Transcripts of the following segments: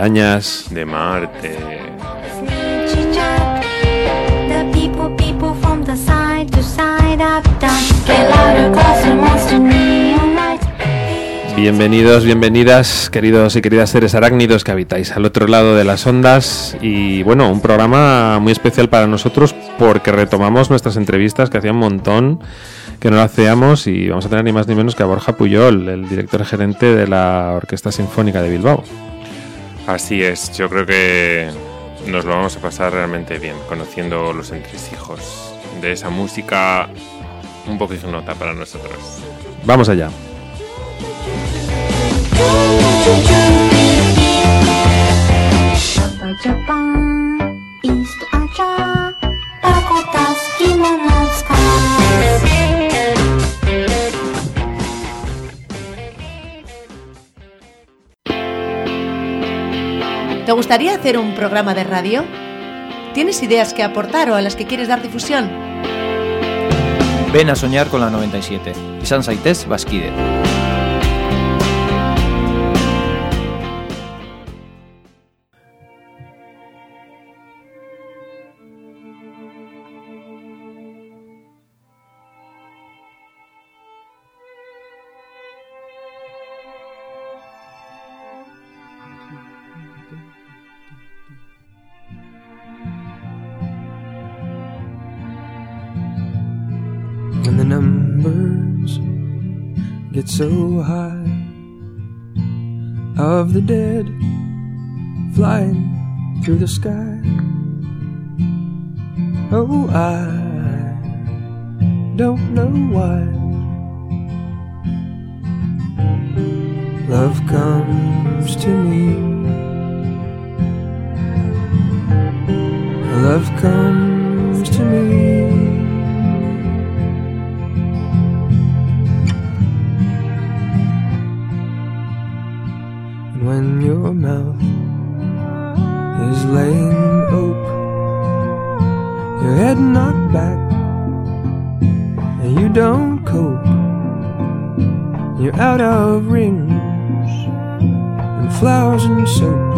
arañas, de Marte. Bienvenidos, bienvenidas, queridos y queridas seres arácnidos que habitáis al otro lado de las ondas. Y bueno, un programa muy especial para nosotros porque retomamos nuestras entrevistas, que hacía un montón que no lo hacíamos, y vamos a tener ni más ni menos que a Borja Pujol, el director gerente de la Orquesta Sinfónica de Bilbao. Así es, yo creo que nos lo vamos a pasar realmente bien, conociendo los entresijos de esa música un poco ignota para nosotros. Vamos allá. ¿Te gustaría hacer un programa de radio? ¿Tienes ideas que aportar o a las que quieres dar difusión? Ven a soñar con la 97. Izan zaitez bazkide. When the numbers get so high of the dead flying through the sky, oh, I don't know why love comes to me. Love comes to me. When your mouth is laying open, your head knocked back, and you don't cope, you're out of rings and flowers and soap.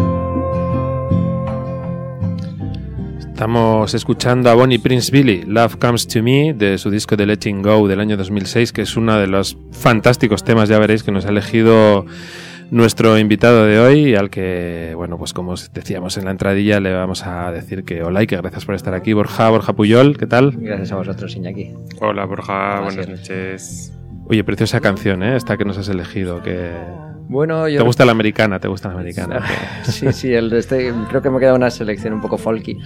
Estamos escuchando a Bonnie Prince Billy, Love Comes to Me, de su disco de Letting Go del año 2006, que es uno de los fantásticos temas, ya veréis, que nos ha elegido nuestro invitado de hoy, al que, bueno, pues como decíamos en la entradilla, le vamos a decir que hola y que gracias por estar aquí. Borja Pujol, ¿qué tal? Gracias a vosotros, Iñaki. Hola, Borja, buenas noches. Oye, preciosa canción, esta que nos has elegido, que... Bueno, yo... ¿Te gusta la americana? Sí, creo que me ha quedado una selección un poco folky,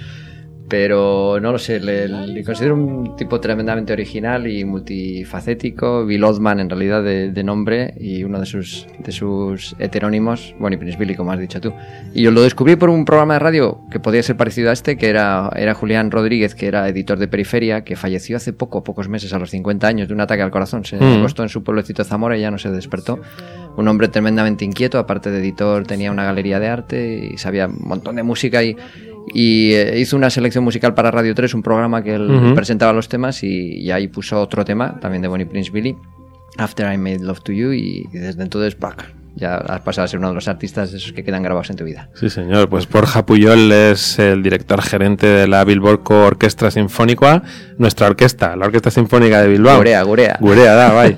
pero no lo sé, le considero un tipo tremendamente original y multifacético. Bill Oldman, en realidad, de nombre, y uno de sus heterónimos, Bonnie Prince Billy, como has dicho tú. Y yo lo descubrí por un programa de radio que podía ser parecido a este, que era Julián Rodríguez, que era editor de Periferia, que falleció hace pocos meses, a los 50 años, de un ataque al corazón. Se acostó en su pueblecito de Zamora y ya no se despertó. Un hombre tremendamente inquieto, aparte de editor, tenía una galería de arte y sabía un montón de música, y hizo una selección musical para Radio 3, un programa que él presentaba los temas, y ahí puso otro tema también de Bonnie Prince Billy, After I Made Love to You, y desde entonces ya has pasado a ser uno de los artistas de esos que quedan grabados en tu vida. Sí, señor. Pues Borja Pujol es el director gerente de la Bilbao Orquestra Sinfónica, nuestra orquesta, la Orquesta Sinfónica de Bilbao. Gurea, bye.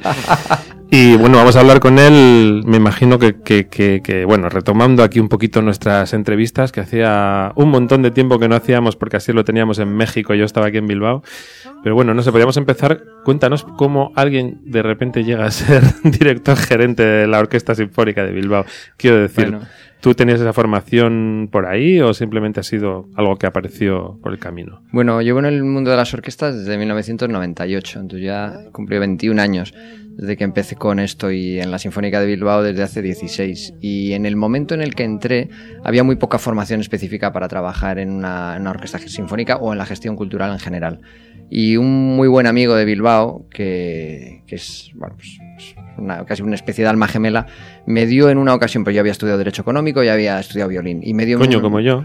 Y bueno, vamos a hablar con él, me imagino que bueno, retomando aquí un poquito nuestras entrevistas, que hacía un montón de tiempo que no hacíamos, porque así lo teníamos en México, yo estaba aquí en Bilbao. Pero bueno, no sé, podríamos empezar. Cuéntanos cómo alguien de repente llega a ser director gerente de la Orquesta Sinfónica de Bilbao. Quiero decir, bueno, ¿tú tenías esa formación por ahí o simplemente ha sido algo que apareció por el camino? Bueno, llevo en el mundo de las orquestas desde 1998, entonces ya cumplí 21 años desde que empecé con esto, y en la Sinfónica de Bilbao desde hace 16. Y en el momento en el que entré había muy poca formación específica para trabajar en una orquesta sinfónica o en la gestión cultural en general. Y un muy buen amigo de Bilbao, que es, bueno, pues casi una especie de alma gemela, me dio en una ocasión, pues yo había estudiado Derecho Económico y había estudiado violín, y me dio... Coño, como yo.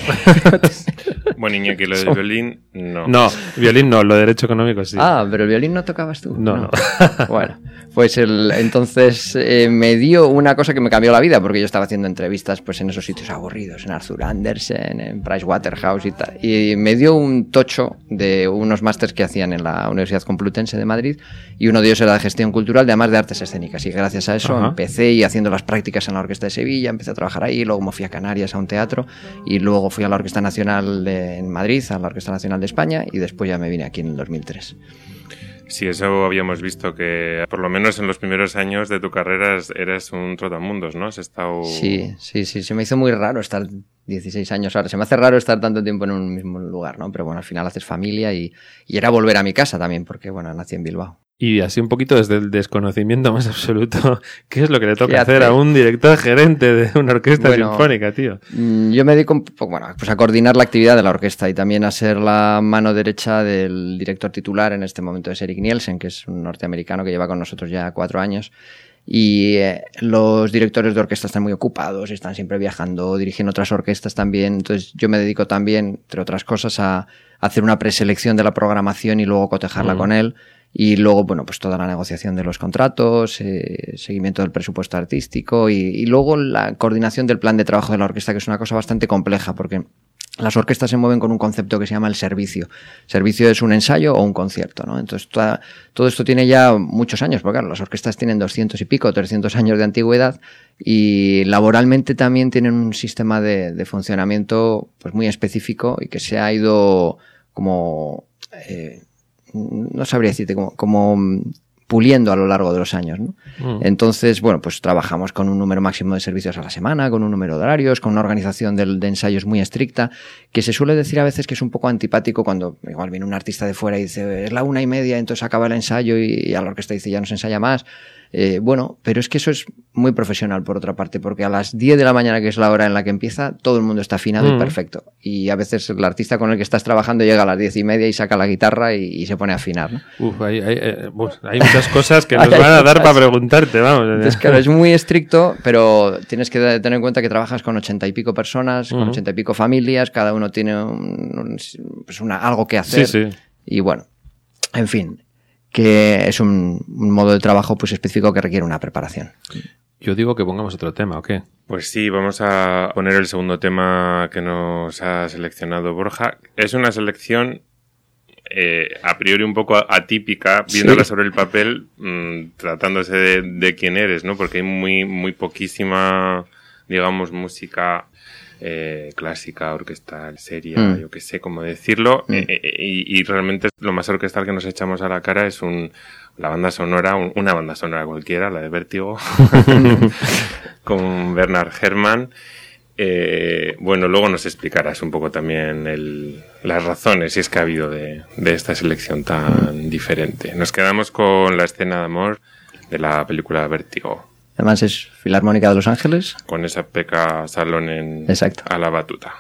Bueno, Iñaki, lo de violín, no. No, violín no, lo de Derecho Económico sí. Ah, pero el violín no tocabas tú. No. Bueno, Pues entonces me dio una cosa que me cambió la vida, porque yo estaba haciendo entrevistas pues en esos sitios aburridos, en Arthur Andersen, en Pricewaterhouse y tal, y me dio un tocho de unos másters que hacían en la Universidad Complutense de Madrid, y uno de ellos era de gestión cultural, además de artes escénicas, y gracias a eso empecé y haciendo las prácticas en la Orquesta de Sevilla, empecé a trabajar ahí, luego me fui a Canarias a un teatro, y luego fui a la Orquesta Nacional en Madrid, a la Orquesta Nacional de España, y después ya me vine aquí en el 2003. Sí, eso habíamos visto, que por lo menos en los primeros años de tu carrera eres un trotamundos, ¿no? Has estado... Sí, se me hizo muy raro estar 16 años ahora. Se me hace raro estar tanto tiempo en un mismo lugar, ¿no? Pero bueno, al final haces familia y era volver a mi casa también, porque bueno, nací en Bilbao. Y así un poquito desde el desconocimiento más absoluto, ¿qué es lo que le toca hacer a un director gerente de una orquesta sinfónica, tío? Yo me dedico pues a coordinar la actividad de la orquesta y también a ser la mano derecha del director titular, en este momento es Eric Nielsen, que es un norteamericano que lleva con nosotros ya 4 años. Y los directores de orquesta están muy ocupados, están siempre viajando, dirigen otras orquestas también. Entonces yo me dedico también, entre otras cosas, a hacer una preselección de la programación y luego cotejarla con él. Y luego, bueno, pues toda la negociación de los contratos, seguimiento del presupuesto artístico y luego la coordinación del plan de trabajo de la orquesta, que es una cosa bastante compleja porque las orquestas se mueven con un concepto que se llama el servicio. Servicio es un ensayo o un concierto, ¿no? Entonces todo esto tiene ya muchos años, porque claro, las orquestas tienen 200 y pico, 300 años de antigüedad y laboralmente también tienen un sistema de funcionamiento pues muy específico y que se ha ido como... no sabría decirte, como puliendo a lo largo de los años, ¿no? Entonces, bueno, pues trabajamos con un número máximo de servicios a la semana, con un número de horarios, con una organización de ensayos muy estricta, que se suele decir a veces que es un poco antipático cuando igual viene un artista de fuera y dice, es la 1:30, entonces acaba el ensayo y a la orquesta dice, ya no se ensaya más. Bueno, pero es que eso es muy profesional por otra parte, porque a las 10 de la mañana, que es la hora en la que empieza, todo el mundo está afinado y perfecto. Y a veces el artista con el que estás trabajando llega a las 10:30 y saca la guitarra y se pone a afinar, ¿no? Hay muchas cosas que nos van a dar para preguntarte, vamos. Entonces, claro, es muy estricto, pero tienes que tener en cuenta que trabajas con 80 y pico personas, con 80 y pico familias, cada uno tiene algo que hacer. Sí. Y bueno, en fin, que es un modo de trabajo pues específico que requiere una preparación. Yo digo que pongamos otro tema, ¿o qué? Pues sí, vamos a poner el segundo tema que nos ha seleccionado Borja. Es una selección a priori un poco atípica, viéndola sobre el papel, tratándose de quién eres, ¿no? Porque hay muy poquísima, digamos, música clásica, orquestal, seria, yo qué sé cómo decirlo, y realmente lo más orquestal que nos echamos a la cara es la banda sonora, una banda sonora cualquiera, la de Vértigo, con Bernard Herrmann. Bueno, luego nos explicarás un poco también las razones, si es que ha habido de esta selección tan diferente. Nos quedamos con la escena de amor de la película Vértigo. Además es Filarmónica de Los Ángeles. Con esa Pekka Salonen a la batuta.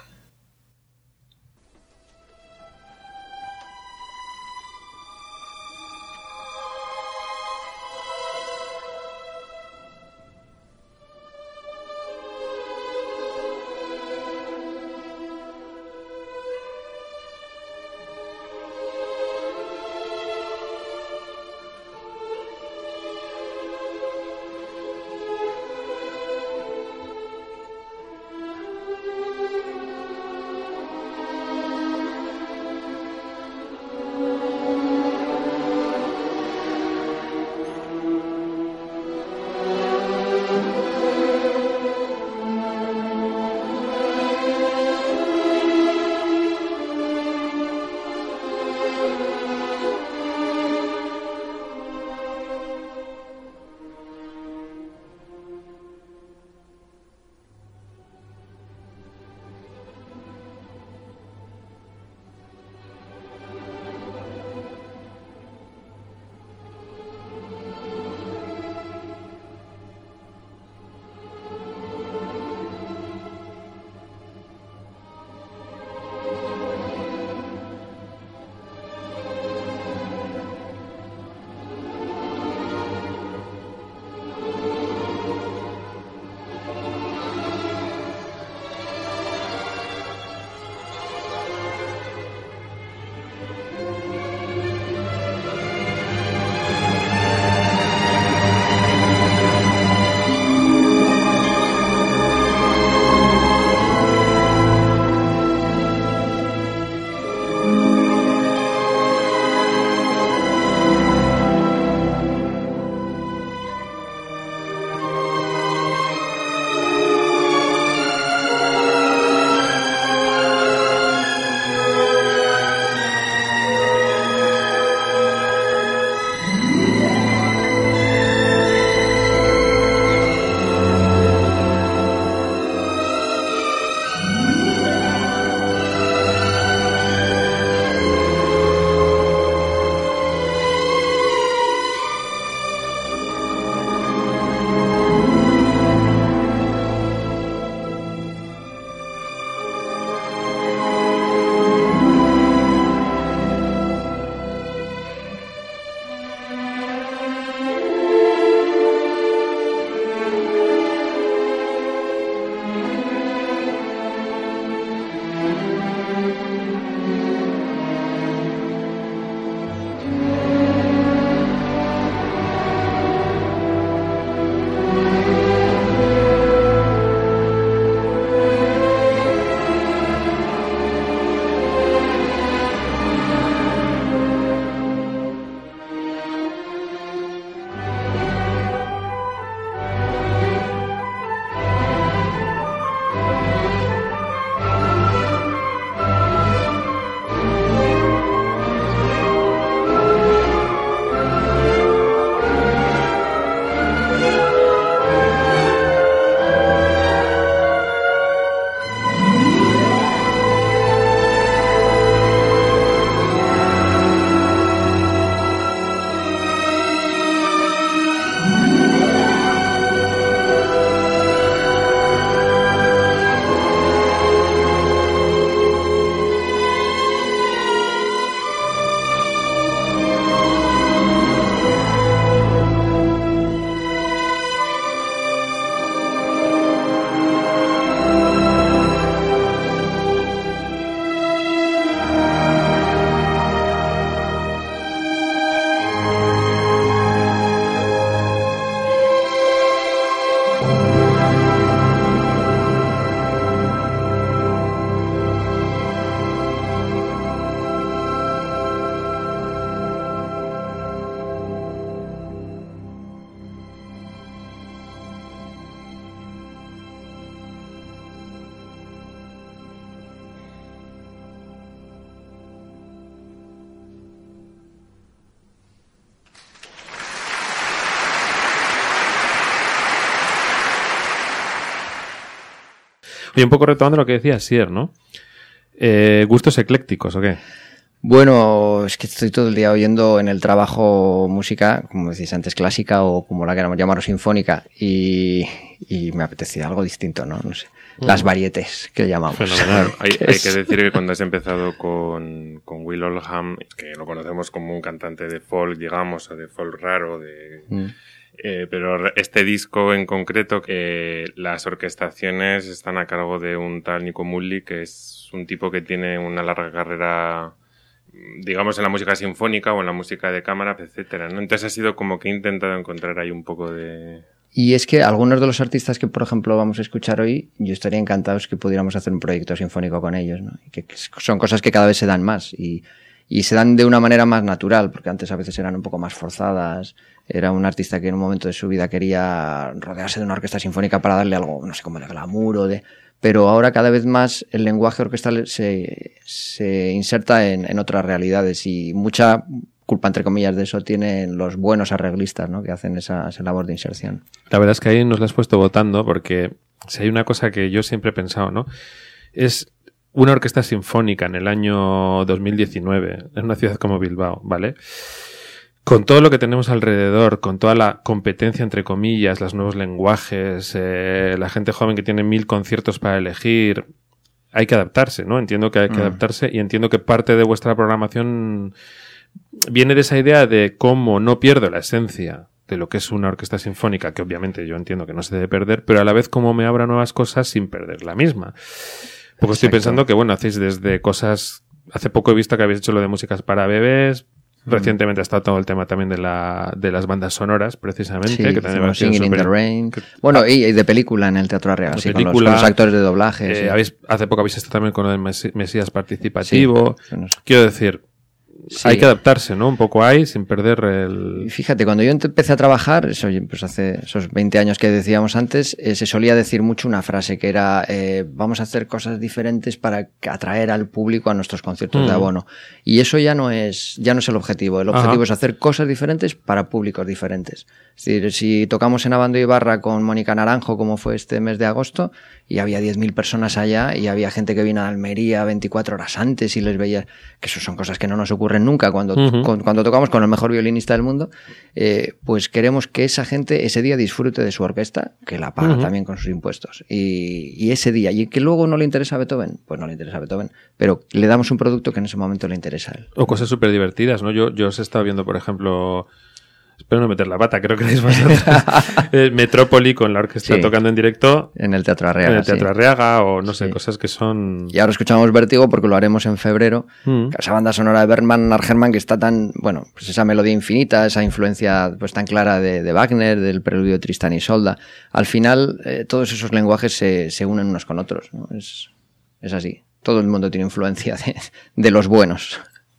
Oye, un poco retomando lo que decía Sier, ¿no? ¿Gustos eclécticos o qué? Bueno, es que estoy todo el día oyendo en el trabajo música, como decís antes, clásica o como la queramos llamar, o sinfónica, y me apetecía algo distinto, ¿no? No sé. Las varietés que llamamos. Fenomenal. Hay que decir que cuando has empezado con Will Oldham, que lo conocemos como un cantante de folk, digamos, o de folk raro, pero este disco en concreto, que las orquestaciones están a cargo de un tal Nico Muhly, que es un tipo que tiene una larga carrera, digamos, en la música sinfónica o en la música de cámara, etcétera, ¿no? Entonces ha sido como que he intentado encontrar ahí un poco de... Y es que algunos de los artistas que, por ejemplo, vamos a escuchar hoy, yo estaría encantado que pudiéramos hacer un proyecto sinfónico con ellos, ¿no? Y que son cosas que cada vez se dan más y se dan de una manera más natural, porque antes a veces eran un poco más forzadas. Era un artista que en un momento de su vida quería rodearse de una orquesta sinfónica para darle algo, no sé, como de glamour o de... Pero ahora cada vez más el lenguaje orquestal se inserta en otras realidades y mucha culpa, entre comillas, de eso tienen los buenos arreglistas, ¿no? Que hacen esa labor de inserción. La verdad es que ahí nos la has puesto votando, porque si hay una cosa que yo siempre he pensado, ¿no? Es una orquesta sinfónica en el año 2019, en una ciudad como Bilbao, ¿vale? Con todo lo que tenemos alrededor, con toda la competencia, entre comillas, los nuevos lenguajes, la gente joven que tiene 1000 conciertos para elegir, hay que adaptarse, ¿no? Entiendo que hay que adaptarse y entiendo que parte de vuestra programación viene de esa idea de cómo no pierdo la esencia de lo que es una orquesta sinfónica, que obviamente yo entiendo que no se debe perder, pero a la vez cómo me abra nuevas cosas sin perder la misma. Porque estoy pensando que, bueno, hacéis desde cosas... Hace poco he visto que habéis hecho lo de músicas para bebés. Recientemente ha estado todo el tema también de las bandas sonoras, precisamente. Sí, que también Singing in the Rain. Bueno, y de película en el Teatro Arriaga, sí, con los actores de doblaje. Sí. Hace poco habéis estado también con el Mesías participativo. Sí, no sé. Quiero decir... Sí. Hay que adaptarse, ¿no? Un poco ahí, sin perder el... Fíjate, cuando yo empecé a trabajar, pues hace esos 20 años que decíamos antes, se solía decir mucho una frase que era vamos a hacer cosas diferentes para atraer al público a nuestros conciertos de abono. Y eso ya no es el objetivo. El objetivo es hacer cosas diferentes para públicos diferentes. Es decir, si tocamos en Abando Ibarra con Mónica Naranjo, como fue este mes de agosto, y había 10.000 personas allá, y había gente que vino a Almería 24 horas antes y les veía, que eso son cosas que no nos ocurren nunca cuando tocamos con el mejor violinista del mundo, pues queremos que esa gente ese día disfrute de su orquesta, que la paga también con sus impuestos. Y ese día, y que luego no le interesa a Beethoven, pues no le interesa a Beethoven, pero le damos un producto que en ese momento le interesa a él. O cosas súper divertidas, ¿no? Yo os he estado viendo, por ejemplo... Espero no meter la pata, creo que erais vosotros. Metrópoli con la orquesta tocando en directo. En el Teatro Arriaga. En el Teatro Arriaga, o no sé, cosas que son... Y ahora escuchamos Vértigo porque lo haremos en febrero. Esa banda sonora de Bergman Argerman que está tan... Bueno, pues esa melodía infinita, esa influencia pues tan clara de Wagner, del preludio de Tristán y Isolda. Al final, todos esos lenguajes se unen unos con otros, ¿no? Es así. Todo el mundo tiene influencia de los buenos.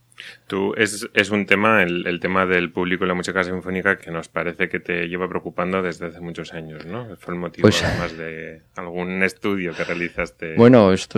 Es un tema, el tema del público en la música sinfónica, que nos parece que te lleva preocupando desde hace muchos años, ¿no? Fue el motivo, pues, además de algún estudio que realizaste. Bueno, esto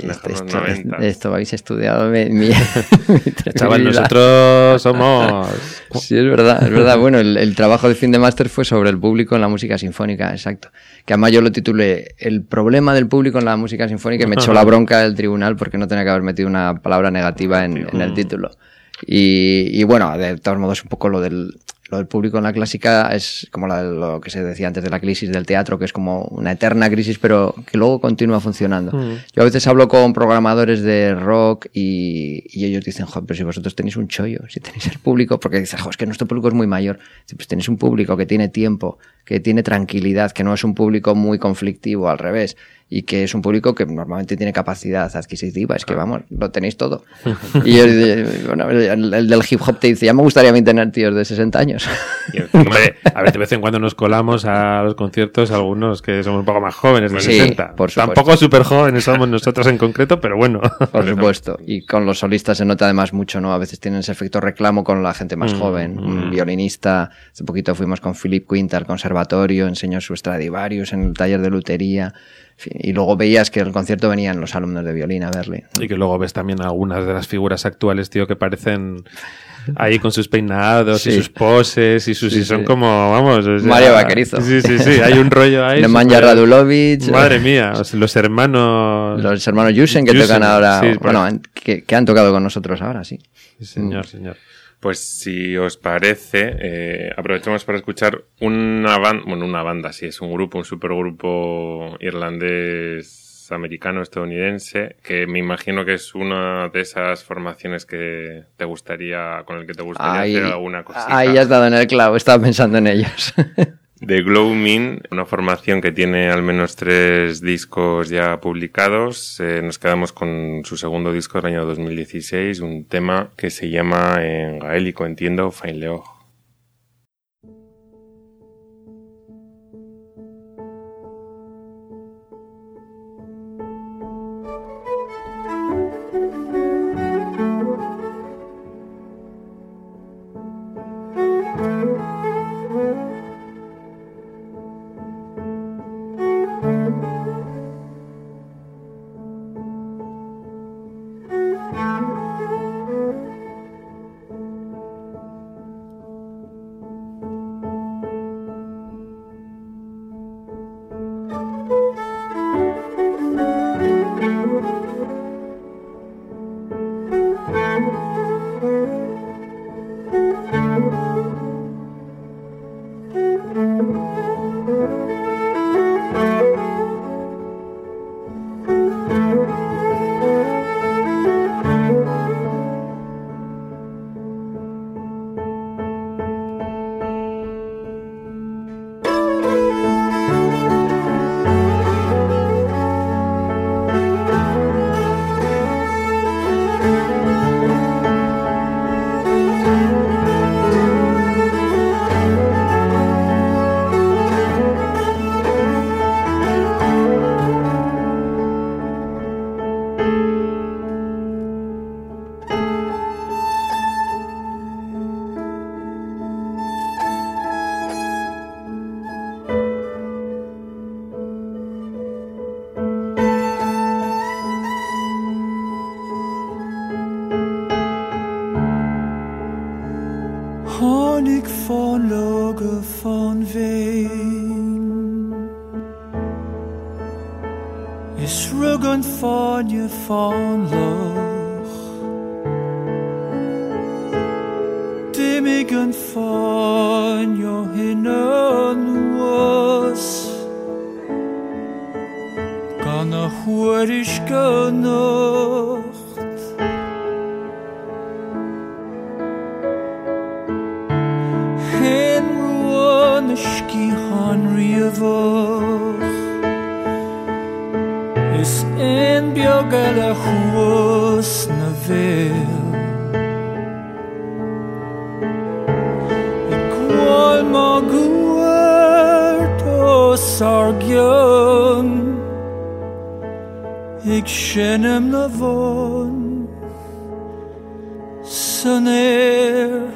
habéis estudiado mi chaval, nosotros somos... Sí, es verdad. Bueno, el trabajo de fin de máster fue sobre el público en la música sinfónica, exacto. Que además yo lo titulé El problema del público en la música sinfónica, y me echó la bronca del tribunal porque no tenía que haber metido una palabra negativa en el título. Y bueno, de todos modos, un poco lo del público en la clásica es como lo que se decía antes de la crisis del teatro, que es como una eterna crisis, pero que luego continúa funcionando. Yo a veces hablo con programadores de rock y ellos dicen, joder, pero si vosotros tenéis un chollo, si tenéis el público, porque dicen, joder, es que nuestro público es muy mayor. Pues tenéis un público que tiene tiempo, que tiene tranquilidad, que no es un público muy conflictivo, al revés. Y que es un público que normalmente tiene capacidad adquisitiva, es que vamos, lo tenéis todo. Y bueno, el del hip hop te dice, ya me gustaría a mí tener tíos de 60 años. Y encima, a ver, de vez en cuando nos colamos a los conciertos, algunos que somos un poco más jóvenes, de 60. Por supuesto. Tampoco súper jóvenes somos nosotros en concreto, pero bueno. Por supuesto. Y con los solistas se nota además mucho, ¿no? A veces tienen ese efecto reclamo con la gente más joven. Un violinista, hace poquito fuimos con Philip Quint al conservatorio, enseñó su Stradivarius en el taller de lutería. fin, y luego veías que el concierto venían los alumnos de violín a verle. Y que luego ves también algunas de las figuras actuales, tío, que parecen ahí con sus peinados Sí. y sus poses y son como, vamos... o sea, Mario Vaquerizo. Sí, hay un rollo ahí. Nemanja súper- Radulovic. Madre mía, o sea, los hermanos... Los hermanos Jusen que Jusen, tocan ahora, sí, bueno, que han tocado con nosotros ahora, sí. Sí, señor, señor. Pues si os parece, aprovechamos para escuchar una banda, sí, es un grupo, un supergrupo irlandés, americano, estadounidense, que me imagino que es una de esas formaciones que te gustaría, con el que te gustaría hacer alguna cosita. Ahí has dado en el clavo, estaba pensando en ellos. The Gloaming, una formación que tiene al menos 3 discos ya publicados. Nos quedamos con su segundo disco del año 2016, un tema que se llama en gaélico, entiendo, Fain Leog. Honig van Loge van Veen is ruggen van je van Loch Dimmigen van je hinnen was Kan er hoorisch genocht Ski Hanriavoch is in Biogala Huos Navel Igual Maguerto Sargion Ik shenem Navon Saner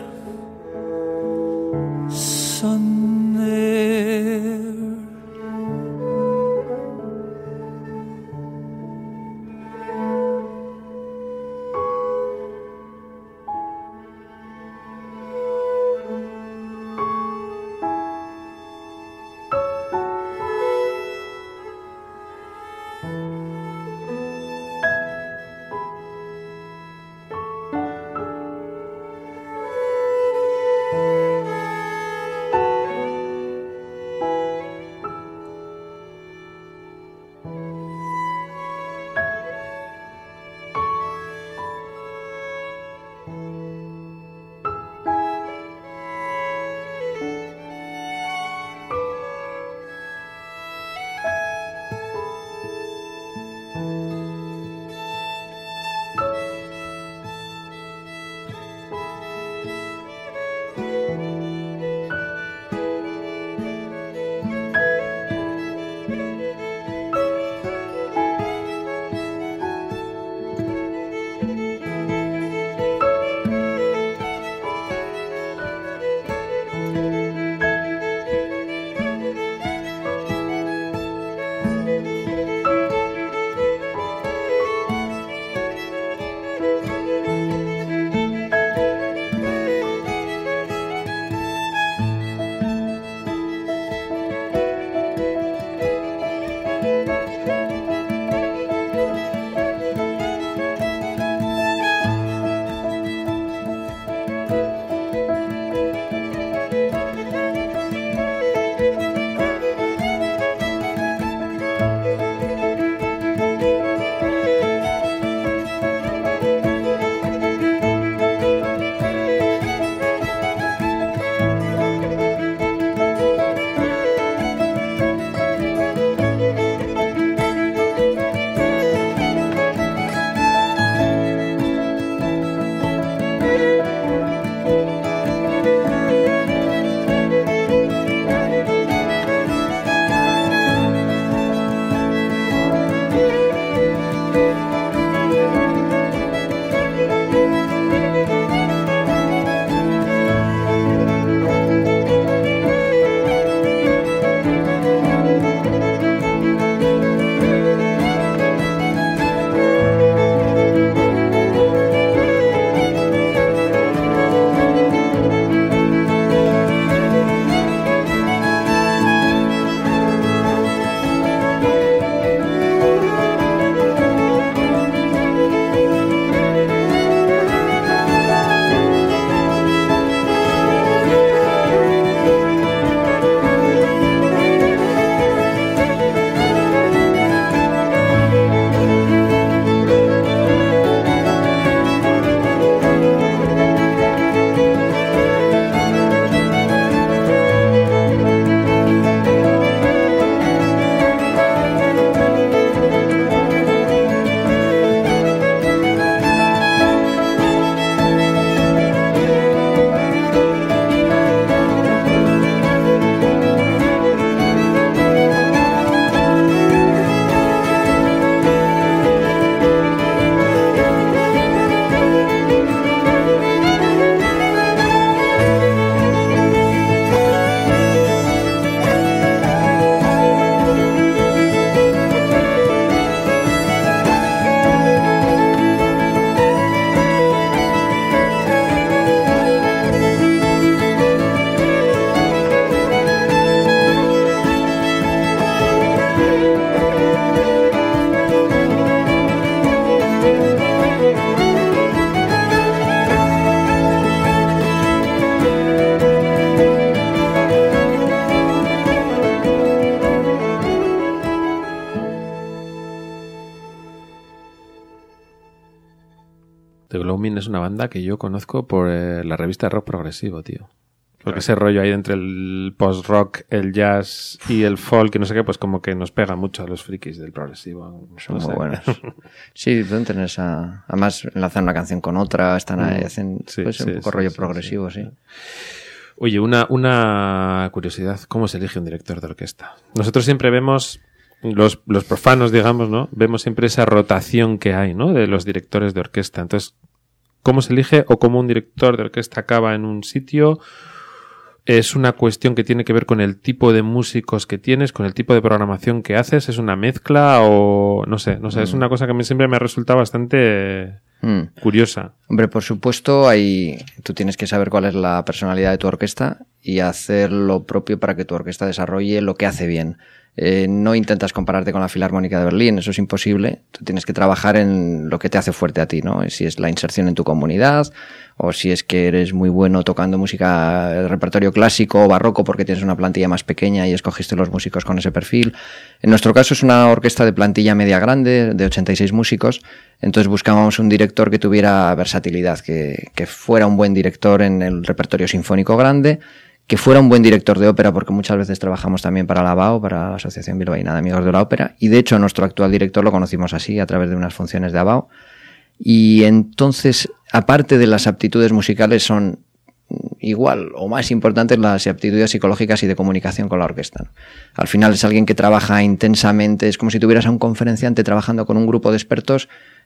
The Gloaming es una banda que yo conozco por la revista de rock progresivo, tío. Porque ese rollo ahí entre el post-rock, el jazz y el folk, y no sé qué, pues como que nos pega mucho a los frikis del progresivo. Son muy buenos. Sí, pueden tener esa... Además, enlazan una canción con otra, hacen un poco rollo progresivo, sí. Oye, una curiosidad. ¿Cómo se elige un director de orquesta? Nosotros siempre vemos... Los profanos, digamos, ¿no? Vemos siempre esa rotación que hay, ¿no? De los directores de orquesta. Entonces, ¿cómo se elige o cómo un director de orquesta acaba en un sitio? ¿Es una cuestión que tiene que ver con el tipo de músicos que tienes, con el tipo de programación que haces? ¿Es una mezcla o no sé? Es una cosa que a mí siempre me ha resultado bastante curiosa. Hombre, por supuesto, tú tienes que saber cuál es la personalidad de tu orquesta y hacer lo propio para que tu orquesta desarrolle lo que hace bien. No intentas compararte con la Filarmónica de Berlín, eso es imposible. Tú tienes que trabajar en lo que te hace fuerte a ti, ¿no? Si es la inserción en tu comunidad, o si es que eres muy bueno tocando música de repertorio clásico o barroco porque tienes una plantilla más pequeña y escogiste los músicos con ese perfil. En nuestro caso es una orquesta de plantilla media grande, de 86 músicos, entonces buscábamos un director que tuviera versatilidad, que fuera un buen director en el repertorio sinfónico grande, que fuera un buen director de ópera, porque muchas veces trabajamos también para la ABAO, para la Asociación Bilbaína de Amigos de la Ópera, y de hecho a nuestro actual director lo conocimos así, a través de unas funciones de ABAO. Y entonces, aparte de las aptitudes musicales, son igual o más importantes las aptitudes psicológicas y de comunicación con la orquesta. Al final es alguien que trabaja intensamente, es como si tuvieras a un conferenciante trabajando con un grupo de expertos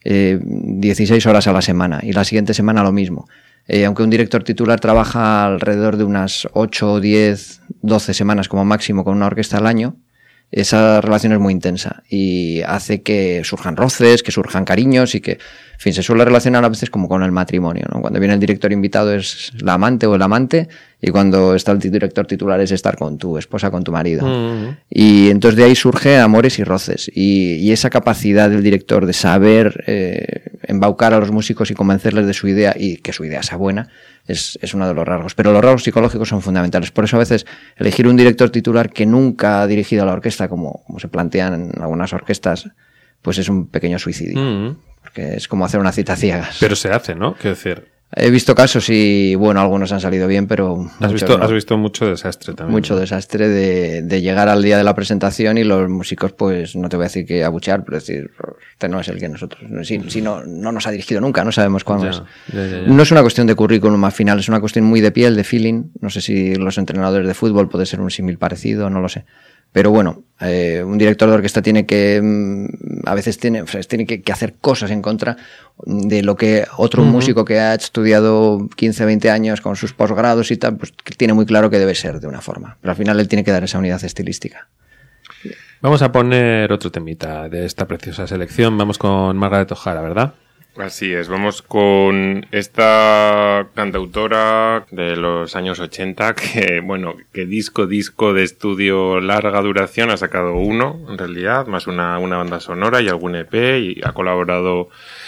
16 horas a la semana, y la siguiente semana lo mismo. Aunque un director titular trabaja alrededor de unas 8, 10, 12 semanas como máximo con una orquesta al año, esa relación es muy intensa y hace que surjan roces, que surjan cariños y que, en fin, se suele relacionar a veces como con el matrimonio, ¿no? Cuando viene el director invitado es la amante o el amante, y cuando está el director titular es estar con tu esposa, con tu marido. Y entonces de ahí surge amores y roces, y esa capacidad del director de saber embaucar a los músicos y convencerles de su idea y que su idea sea buena es uno de los rasgos. Pero los rasgos psicológicos son fundamentales. Por eso a veces elegir un director titular que nunca ha dirigido a la orquesta, como se plantean en algunas orquestas, pues es un pequeño suicidio. Porque es como hacer una cita ciegas. Pero se hace, ¿no? Quiero decir... He visto casos y, bueno, algunos han salido bien, pero... Has visto mucho desastre también. Mucho desastre de llegar al día de la presentación y los músicos, pues, no te voy a decir que abuchear, pero decir, este no es el que nosotros... Si no nos ha dirigido nunca, no sabemos cuándo es. Ya. No es una cuestión de currículum al final, es una cuestión muy de piel, de feeling. No sé si los entrenadores de fútbol puede ser un símil parecido, no lo sé. Pero bueno, un director de orquesta tiene que, a veces tiene que hacer cosas en contra de lo que otro músico que ha estudiado 15, 20 años con sus posgrados y tal, pues tiene muy claro que debe ser de una forma. Pero al final él tiene que dar esa unidad estilística. Vamos a poner otro temita de esta preciosa selección. Vamos con Margaret O'Hara, ¿verdad? Así es, vamos con esta cantautora de los años 80 que disco de estudio larga duración, ha sacado uno en realidad, más una banda sonora y algún EP, y ha colaborado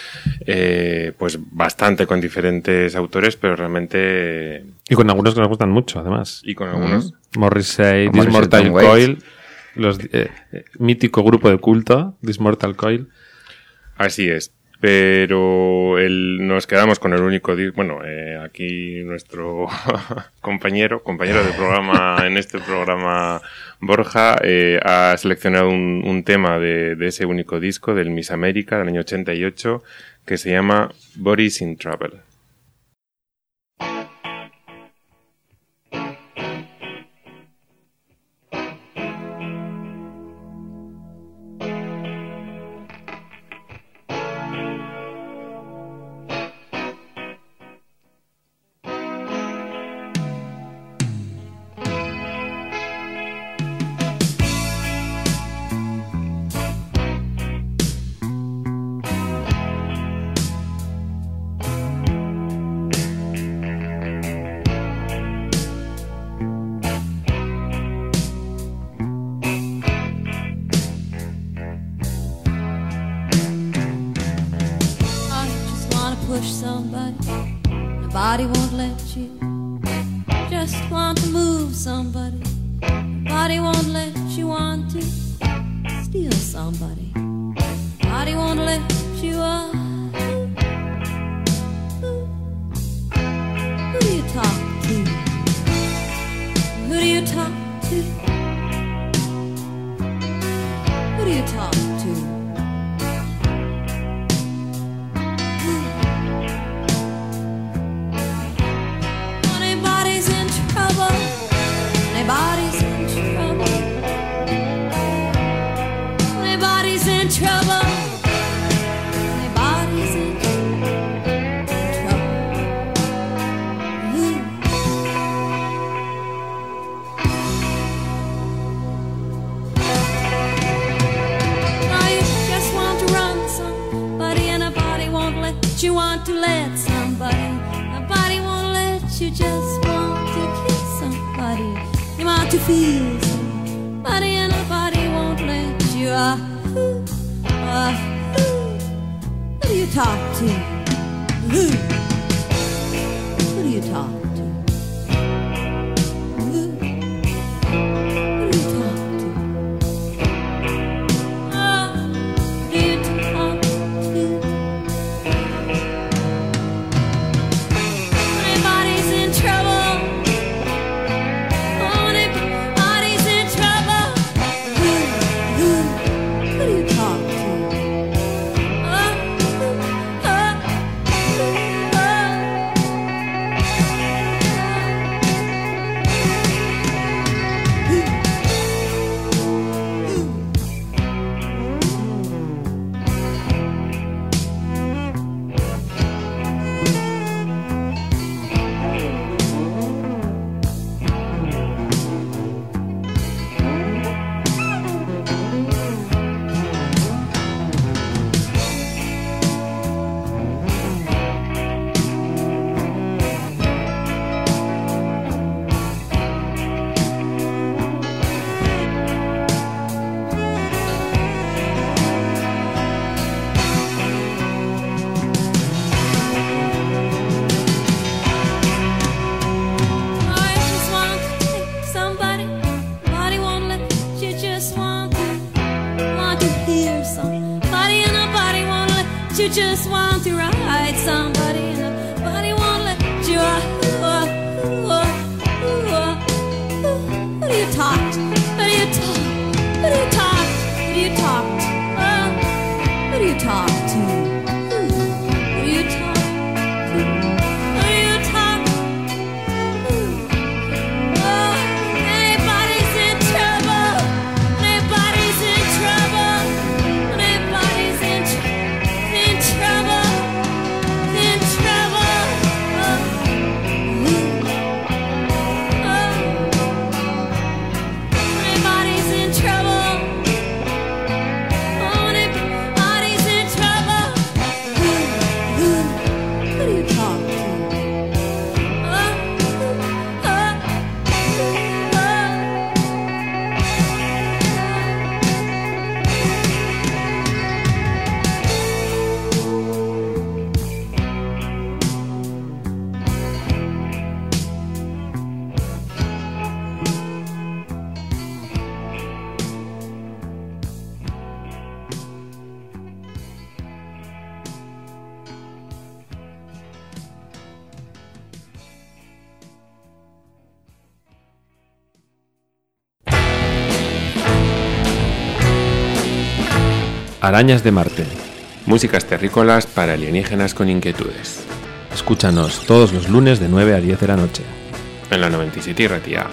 pues bastante con diferentes autores, pero realmente... Y con algunos que nos gustan mucho, además. Y con algunos... Morrissey, This Mortal Coil, los mítico grupo de culto, This Mortal Coil. Así es. Pero nos quedamos con el único disco. Bueno, aquí nuestro compañero de programa en este programa, Borja, ha seleccionado un tema de ese único disco del Miss América del año 88 que se llama Bodies in Trouble. Nobody won't let you. Just want to move somebody. Nobody won't let you want to steal somebody. Nobody won't let you you want to let somebody. Nobody won't let you just want to kiss somebody. You want to feel somebody and nobody won't let you. Who do you talk to? Who do you talk to? You just want to ride somebody and nobody won't let you. Who do you talk to? Who do you talk? Who do you talk? Who do you talk to? Who do you talk to? Who do you talk to? Who do you talk to? Anybody's in trouble. Anybody's in trouble. Anybody's in trouble. In trouble. Anybody's in trouble. Anybody's in trouble. Who do you talk to? Arañas de Marte. Músicas terrícolas para alienígenas con inquietudes. Escúchanos todos los lunes de 9 a 10 de la noche. En la 97 y Ratia.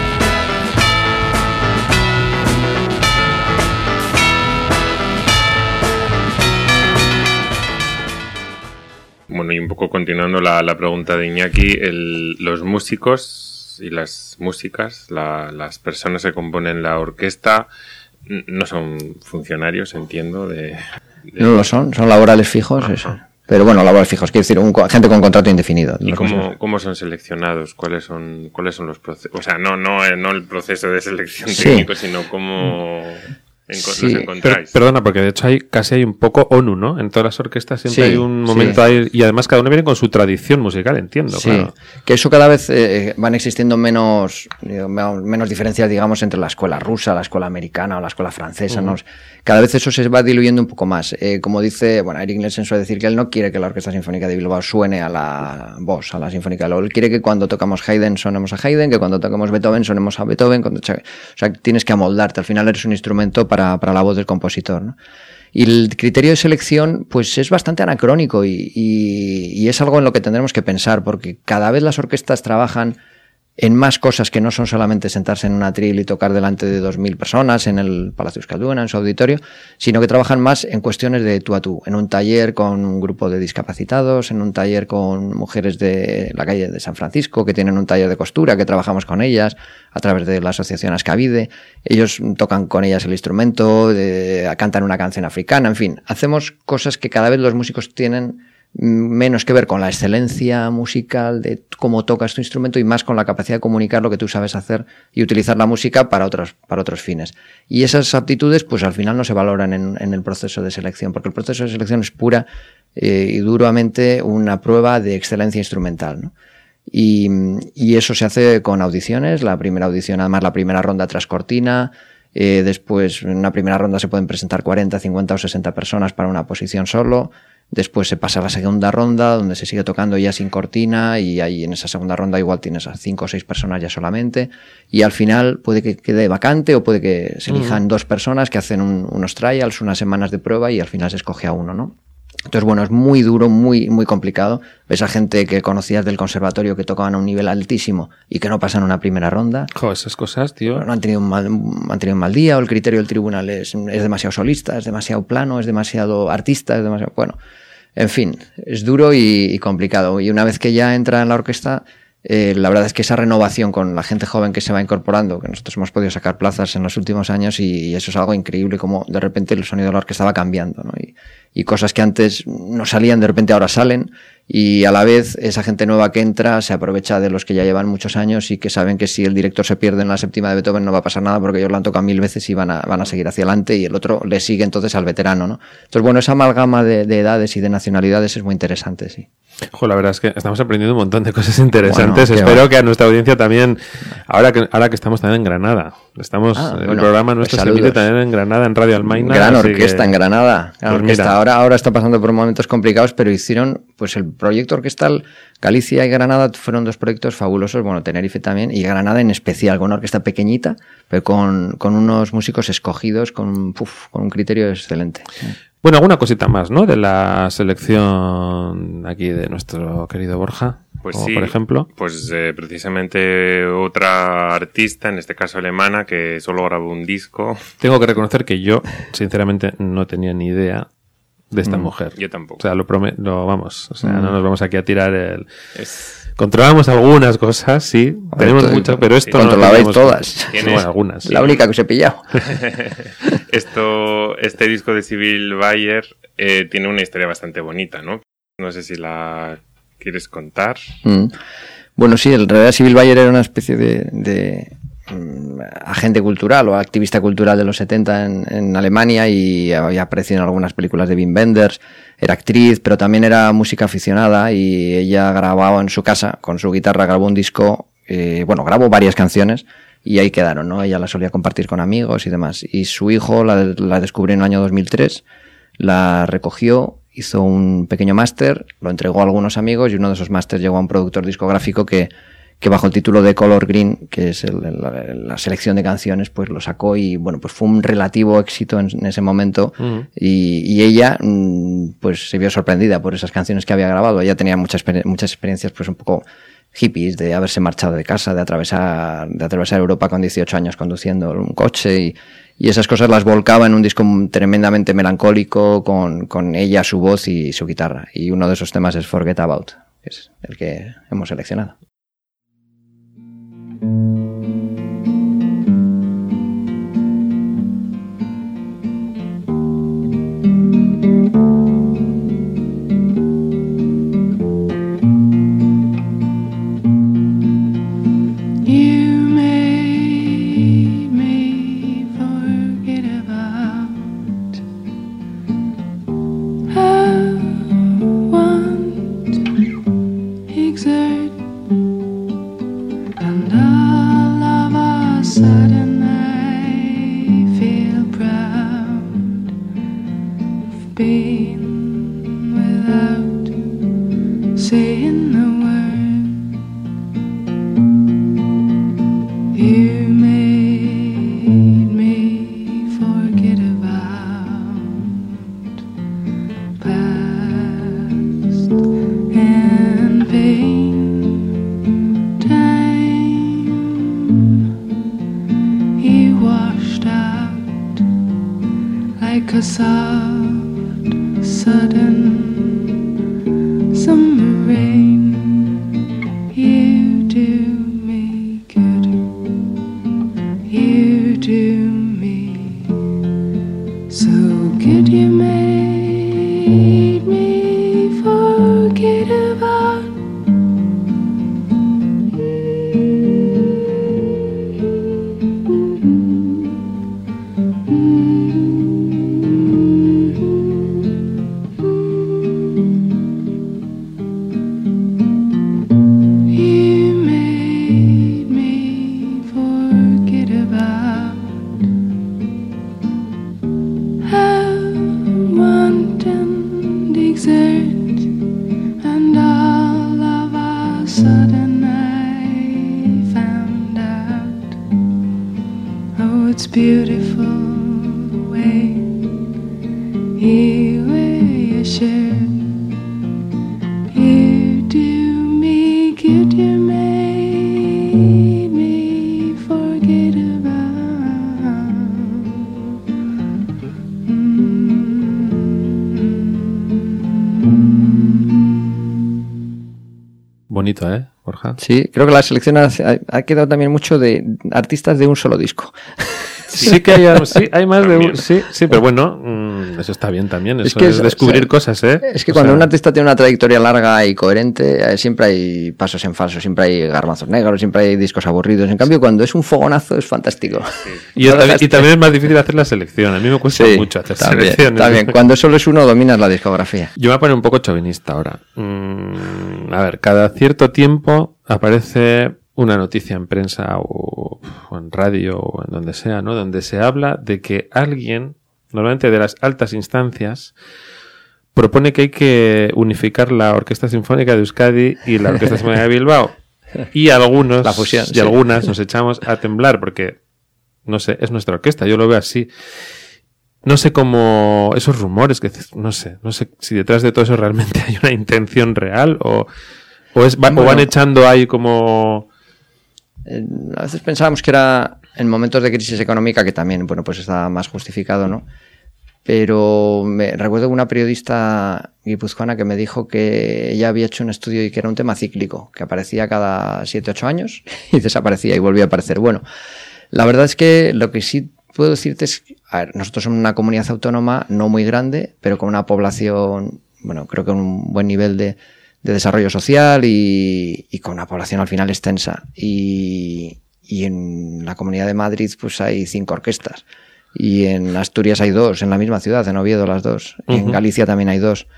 Bueno, y un poco continuando la pregunta de Iñaki, los músicos y las músicas, las personas que componen la orquesta, no son funcionarios, entiendo, No lo son laborales fijos. Pero bueno, laborales fijos, quiero decir, gente con contrato indefinido. ¿Y cómo son seleccionados? ¿Cuáles son los procesos? O sea, no el proceso de selección técnico, sino cómo los encontráis. Perdona, porque de hecho casi hay un poco ONU, ¿no? En todas las orquestas siempre hay un momento ahí, y además cada uno viene con su tradición musical, entiendo. Sí, claro. Que eso cada vez van existiendo menos diferencias, digamos, entre la escuela rusa, la escuela americana o la escuela francesa, ¿no? Cada vez eso se va diluyendo un poco más. Como dice, Eric Nielsen suele decir que él no quiere que la Orquesta Sinfónica de Bilbao suene a la voz, a la Sinfónica de Bilbao. Él quiere que cuando tocamos Haydn sonemos a Haydn, que cuando tocamos Beethoven sonemos a Beethoven. O sea, tienes que amoldarte. Al final eres un instrumento para la voz del compositor, ¿no? Y el criterio de selección, pues es bastante anacrónico y es algo en lo que tendremos que pensar, porque cada vez las orquestas trabajan en más cosas que no son solamente sentarse en un atril y tocar delante de 2.000 personas en el Palacio Euskalduna, en su auditorio, sino que trabajan más en cuestiones de tú a tú, en un taller con un grupo de discapacitados, en un taller con mujeres de la calle de San Francisco que tienen un taller de costura, que trabajamos con ellas a través de la asociación Ascavide. Ellos tocan con ellas el instrumento, cantan una canción africana, en fin, hacemos cosas que cada vez los músicos tienen menos que ver con la excelencia musical de cómo tocas tu instrumento y más con la capacidad de comunicar lo que tú sabes hacer y utilizar la música para otros fines. Y esas aptitudes pues al final no se valoran en el proceso de selección, porque el proceso de selección es pura y duramente una prueba de excelencia instrumental, ¿no? Y eso se hace con audiciones, la primera audición, además la primera ronda tras cortina, después en una primera ronda se pueden presentar 40, 50 o 60 personas para una posición solo. Después se pasa a la segunda ronda, donde se sigue tocando ya sin cortina, y ahí en esa segunda ronda igual tienes a 5 o 6 personas ya solamente, y al final puede que quede vacante o puede que se elijan 2 personas que hacen unos trials, unas semanas de prueba, y al final se escoge a uno, ¿no? Entonces, bueno, es muy duro, muy, muy complicado. Ves a gente que conocías del conservatorio que tocaban a un nivel altísimo y que no pasan una primera ronda. Jo, esas cosas, tío. No han tenido un mal día, o el criterio del tribunal es demasiado solista, es demasiado plano, es demasiado artista, es demasiado... Bueno, en fin, es duro y complicado. Y una vez que ya entra en la orquesta, la verdad es que esa renovación con la gente joven que se va incorporando, que nosotros hemos podido sacar plazas en los últimos años, y eso es algo increíble, como de repente el sonido de la orquesta va cambiando, ¿no? Y cosas que antes no salían, de repente ahora salen, y a la vez esa gente nueva que entra se aprovecha de los que ya llevan muchos años y que saben que si el director se pierde en la séptima de Beethoven no va a pasar nada porque ellos la han tocado 1000 veces y van a seguir hacia adelante, y el otro le sigue entonces al veterano, ¿no? Entonces, bueno, esa amalgama de edades y de nacionalidades es muy interesante, sí. Jo, la verdad es que estamos aprendiendo un montón de cosas interesantes. Bueno, espero que a nuestra audiencia también, ahora que estamos también en Granada, el programa nuestro se emite también en Granada, en Radio Almaina. Gran orquesta en Granada. Gran Pues orquesta. mira. Ahora está pasando por momentos complicados, pero hicieron pues el proyecto orquestal. Galicia y Granada fueron 2 proyectos fabulosos, bueno, Tenerife también, y Granada en especial, con una orquesta pequeñita, pero con unos músicos escogidos con un criterio excelente. Bueno, alguna cosita más, ¿no? De la selección aquí de nuestro querido Borja. Pues como sí, por ejemplo. Pues precisamente otra artista, en este caso alemana, que solo grabó un disco. Tengo que reconocer que yo, sinceramente, no tenía ni idea de esta mujer. Yo tampoco. O sea, vamos. O sea, no nos vamos aquí a tirar el... Es- Controlamos algunas cosas, sí. Tenemos esto- muchas, pero esto controlabais no todas. Bueno, algunas. Sí. La única que os he pillado. Este disco de Sibyl Bayer tiene una historia bastante bonita, ¿no? No sé si la quieres contar. Bueno, sí, en realidad Sibyl Bayer era una especie de agente cultural o activista cultural de los 70 en Alemania, y había aparecido en algunas películas de Wim Wenders. Era actriz, pero también era música aficionada, y ella grababa en su casa con su guitarra, grabó un disco, grabó varias canciones y ahí quedaron, ¿no? Ella la solía compartir con amigos y demás. Y su hijo la descubrió en el año 2003, la recogió, hizo un pequeño máster, lo entregó a algunos amigos, y uno de esos másters llegó a un productor discográfico que bajo el título de Color Green, que es la selección de canciones, pues lo sacó, y bueno, pues fue un relativo éxito en ese momento. Y ella pues se vio sorprendida por esas canciones que había grabado. Ella tenía muchas experiencias pues un poco hippies, de haberse marchado de casa, de atravesar Europa con 18 años conduciendo un coche, y esas cosas las volcaba en un disco tremendamente melancólico con ella, su voz y su guitarra. Y uno de esos temas es Forget About, que es el que hemos seleccionado. So could you make me for exert, and all of a sudden I found out, oh, it's beautiful the way you wear your shirt. You do me good, you made me forget about. Bonito, ¿eh, Borja? Sí, creo que la selección ha quedado también mucho de artistas de un solo disco. Sí que hay más de También. un... Sí, pero bueno, eso está bien también. Es Eso que es descubrir cosas, ¿eh? Es que O cuando sea, un artista tiene una trayectoria larga y coherente, siempre hay pasos en falso, siempre hay garbanzos negros, siempre hay discos aburridos. En cambio, cuando es un fogonazo es fantástico. Y también es más difícil hacer la selección. A mí me cuesta mucho hacer selecciones. También. Cuando solo es uno, dominas la discografía. Yo me voy a poner un poco chauvinista ahora. A ver, cada cierto tiempo aparece una noticia en prensa o en radio o en donde sea, ¿no? Donde se habla de que alguien, normalmente de las altas instancias, propone que hay que unificar la Orquesta Sinfónica de Euskadi y la Orquesta Sinfónica de Bilbao. Y algunos La fusión, y sí. algunas nos echamos a temblar porque, no sé, es nuestra orquesta, yo lo veo así. No sé cómo esos rumores que no sé si detrás de todo eso realmente hay una intención real o van echando ahí como... A veces pensábamos que era en momentos de crisis económica, que también, bueno, pues está más justificado, ¿no? Pero me recuerdo una periodista guipuzcoana que me dijo que ella había hecho un estudio y que era un tema cíclico, que aparecía cada 7-8 años y desaparecía y volvía a aparecer. Bueno, la verdad es que lo que sí puedo decirte es, a ver, nosotros somos una comunidad autónoma no muy grande, pero con una población, bueno, creo que un buen nivel de desarrollo social y con una población al final extensa. Y en la Comunidad de Madrid pues hay 5 orquestas. Y en Asturias hay 2, en la misma ciudad, en Oviedo las 2. Uh-huh. En Galicia también hay 2.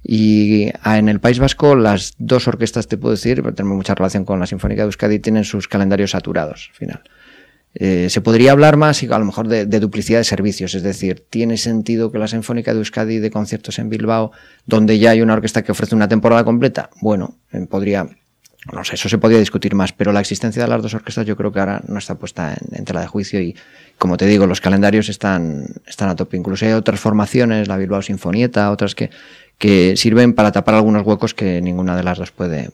Y en el País Vasco las 2 orquestas, te puedo decir, porque tenemos mucha relación con la Sinfónica de Euskadi, tienen sus calendarios saturados al final. Se podría hablar más y a lo mejor de duplicidad de servicios, es decir, ¿tiene sentido que la Sinfónica de Euskadi dé conciertos en Bilbao donde ya hay una orquesta que ofrece una temporada completa? Bueno, podría, no sé, eso se podría discutir más, pero la existencia de las 2 orquestas yo creo que ahora no está puesta en tela de juicio y, como te digo, los calendarios están a tope. Incluso hay otras formaciones, la Bilbao Sinfonieta, otras que sirven para tapar algunos huecos que ninguna de las 2 puede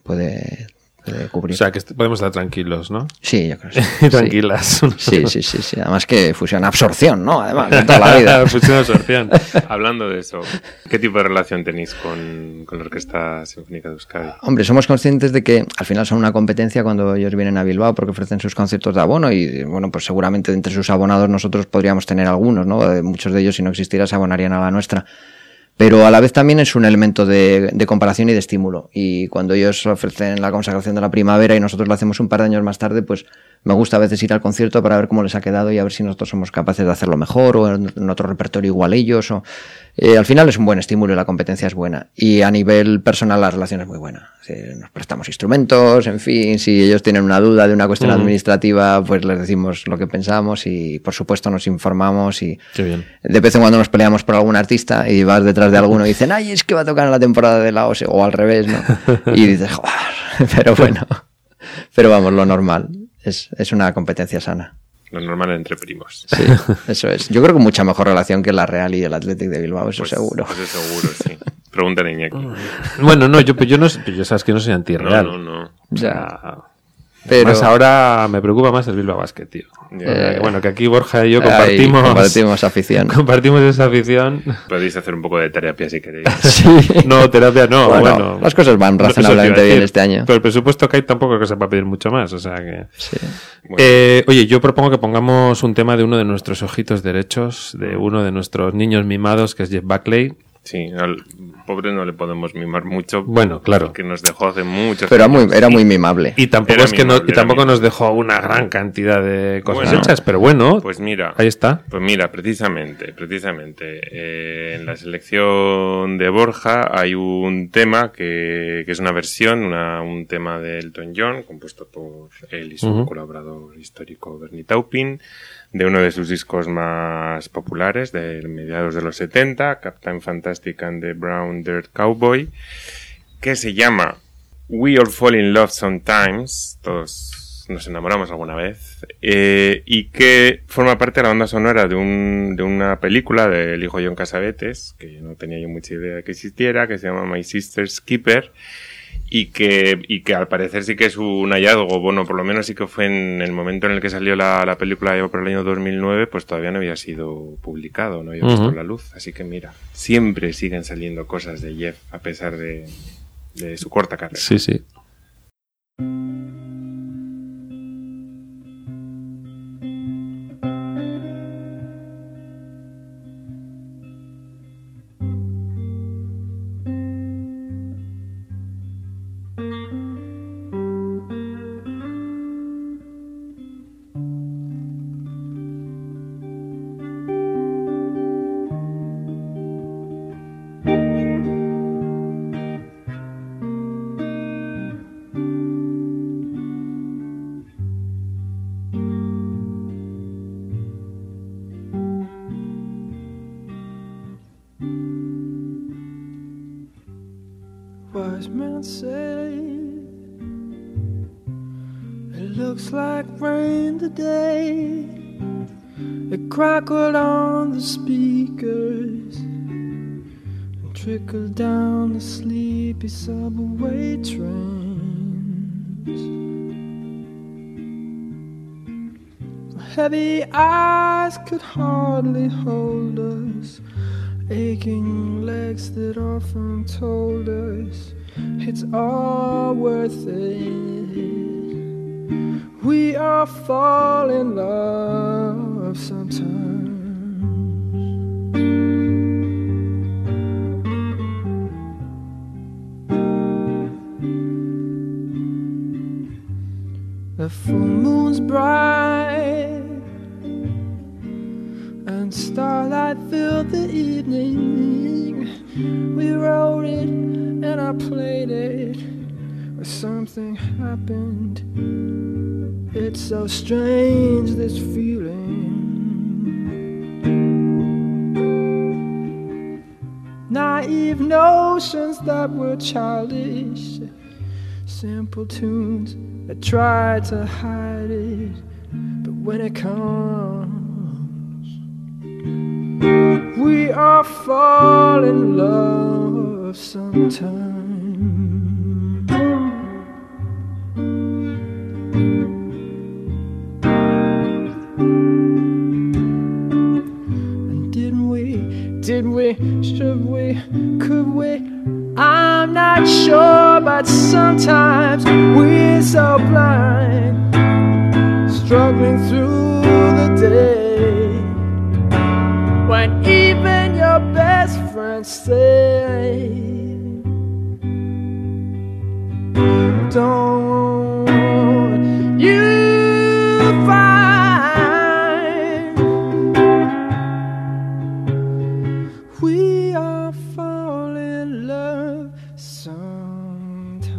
cubrir. O sea, que podemos estar tranquilos, ¿no? Sí, yo creo que sí. Tranquilas. Sí. Además que fusión absorción, ¿no? Además, de toda la vida. Fusión absorción. Hablando de eso, ¿qué tipo de relación tenéis con la Orquesta Sinfónica de Euskadi? Hombre, somos conscientes de que al final son una competencia cuando ellos vienen a Bilbao porque ofrecen sus conciertos de abono y, bueno, pues seguramente entre sus abonados nosotros podríamos tener algunos, ¿no? Muchos de ellos, si no existiera, se abonarían a la nuestra. Pero a la vez también es un elemento de comparación y de estímulo. Y cuando ellos ofrecen la consagración de la primavera y nosotros lo hacemos un par de años más tarde, pues me gusta a veces ir al concierto para ver cómo les ha quedado y a ver si nosotros somos capaces de hacerlo mejor o en otro repertorio igual ellos. Al final es un buen estímulo y la competencia es buena. Y a nivel personal la relación es muy buena. Nos prestamos instrumentos, en fin, si ellos tienen una duda de una cuestión administrativa, pues les decimos lo que pensamos y por supuesto nos informamos y Qué bien. De vez en cuando nos peleamos por algún artista y vas detrás de alguno y dicen, ay, es que va a tocar en la temporada de la OSE o al revés, ¿no? Y dices, joder, pero bueno, pero vamos, lo normal, es una competencia sana. Lo normal entre primos. Sí, eso es. Yo creo que mucha mejor relación que la Real y el Athletic de Bilbao, eso Pues, seguro. Pues eso seguro, sí. Pregúntale a Iñaki. Bueno, no, yo sabes que no soy antirreal. No. O sea, Pero más ahora me preocupa más el Bilbao Basket, tío. Bueno, que aquí Borja y yo compartimos afición. Compartimos esa afición. Podéis hacer un poco de terapia si queréis. Sí. No, terapia no. Bueno, las cosas van razonablemente bien este año. Pero el presupuesto que hay tampoco es que se va a pedir mucho más, o sea que... Sí. Bueno. Oye, yo propongo que pongamos un tema de uno de nuestros ojitos derechos, de uno de nuestros niños mimados, que es Jeff Buckley. Sí, al pobre no le podemos mimar mucho. Bueno, claro. Que nos dejó hace muchos Pero años. era muy mimable. Y tampoco Era es que mimable, y tampoco era nos dejó una gran cantidad de cosas Bueno, hechas, pero bueno, Pues mira. ahí está. Pues mira, precisamente. En la selección de Borja hay un tema que es una versión, un tema de Elton John, compuesto por él y su colaborador histórico Bernie Taupin, de uno de sus discos más populares de mediados de los 70, Captain Fantastic and the Brown con Dirt Cowboy, que se llama We All Fall in Love Sometimes, todos nos enamoramos alguna vez, y que forma parte de la banda sonora de una película del hijo John Cassavetes, que no tenía yo mucha idea de que existiera, que se llama My Sister's Keeper, y que al parecer sí que es un hallazgo. Bueno, por lo menos sí que fue en el momento en el que salió la película por el año 2009, pues todavía no había sido publicado, no había visto la luz. Así que mira, siempre siguen saliendo cosas de Jeff a pesar de su corta carrera. Sí, sí. Wise men say it looks like rain today. It crackled on the speakers and trickled down the sleepy subway trains. Heavy eyes could hardly hold us, aching legs that often told us it's all worth it. We all fall in love sometimes. The full moon's bright and starlight filled the evening. We wrote it and I played it, but something happened. It's so strange, this feeling. Naive notions that were childish, simple tunes that tried to hide it, but when it comes, we all fall in love sometimes. And didn't we, should we, could we? I'm not sure, but sometimes we're so blind, struggling through the day, when even your best friends say, don't you find we all fall in love sometimes?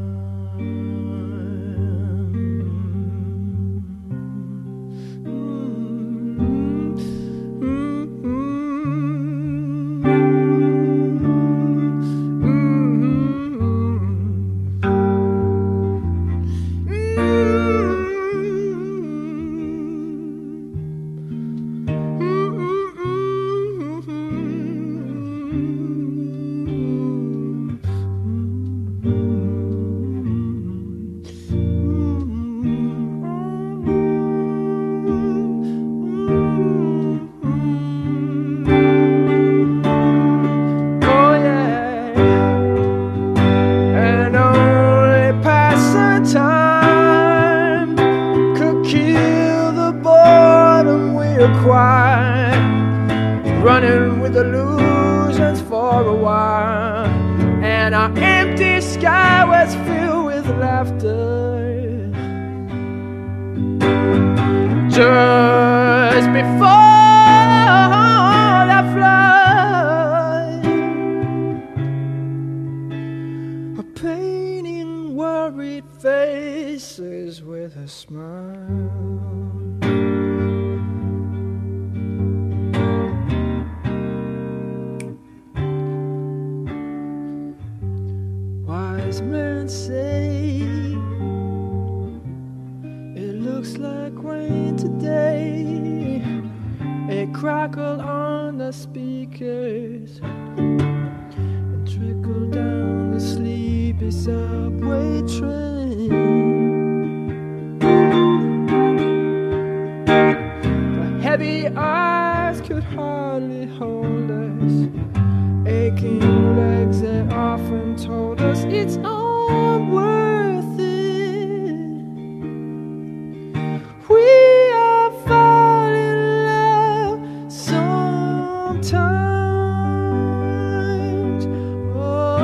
Running with illusions for a while, and our empty sky was filled with laughter. Just before that flood, a painting worried faces with a smile. wise men say it looks like rain today. It crackled on the speakers and trickled down the sleepy subway train. The heavy eyes could hardly hold us. Aching legs that often told us it's not worth it. We are falling in love sometimes. Oh,